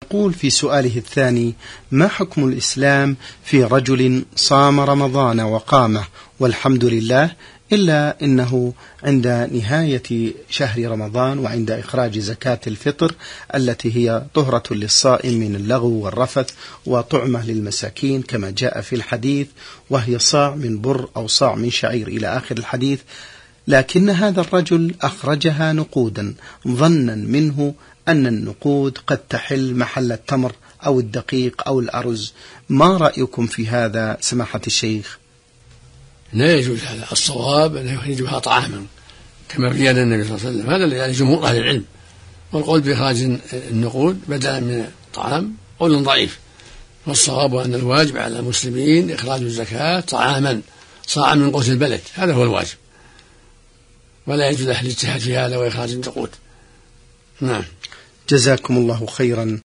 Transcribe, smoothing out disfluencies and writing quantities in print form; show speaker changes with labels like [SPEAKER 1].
[SPEAKER 1] يقول في سؤاله الثاني: ما حكم الإسلام في رجل صام رمضان وقامه والحمد لله، إلا أنه عند نهاية شهر رمضان وعند إخراج زكاة الفطر التي هي طهرة للصائم من اللغو والرفث وطعمة للمساكين كما جاء في الحديث، وهي صاع من بر أو صاع من شعير إلى آخر الحديث، لكن هذا الرجل أخرجها نقودا ظنا منه أن النقود قد تحل محل التمر أو الدقيق أو الأرز. ما رأيكم في هذا سماحة الشيخ؟
[SPEAKER 2] لا يجوز هذا، الصواب أن يخرجها طعاما كما بين النبي صلى الله عليه وسلم، هذا يعني جمهور أهل العلم، والقول بإخراج النقود بدلا من الطعام قول ضعيف، والصواب أن الواجب على المسلمين إخراج الزكاة طعاما صاعا من قوت البلد، هذا هو الواجب، ولا يجوز الاجتهاد في هذا وإخراج النقود. نعم.
[SPEAKER 1] جزاكم الله خيرا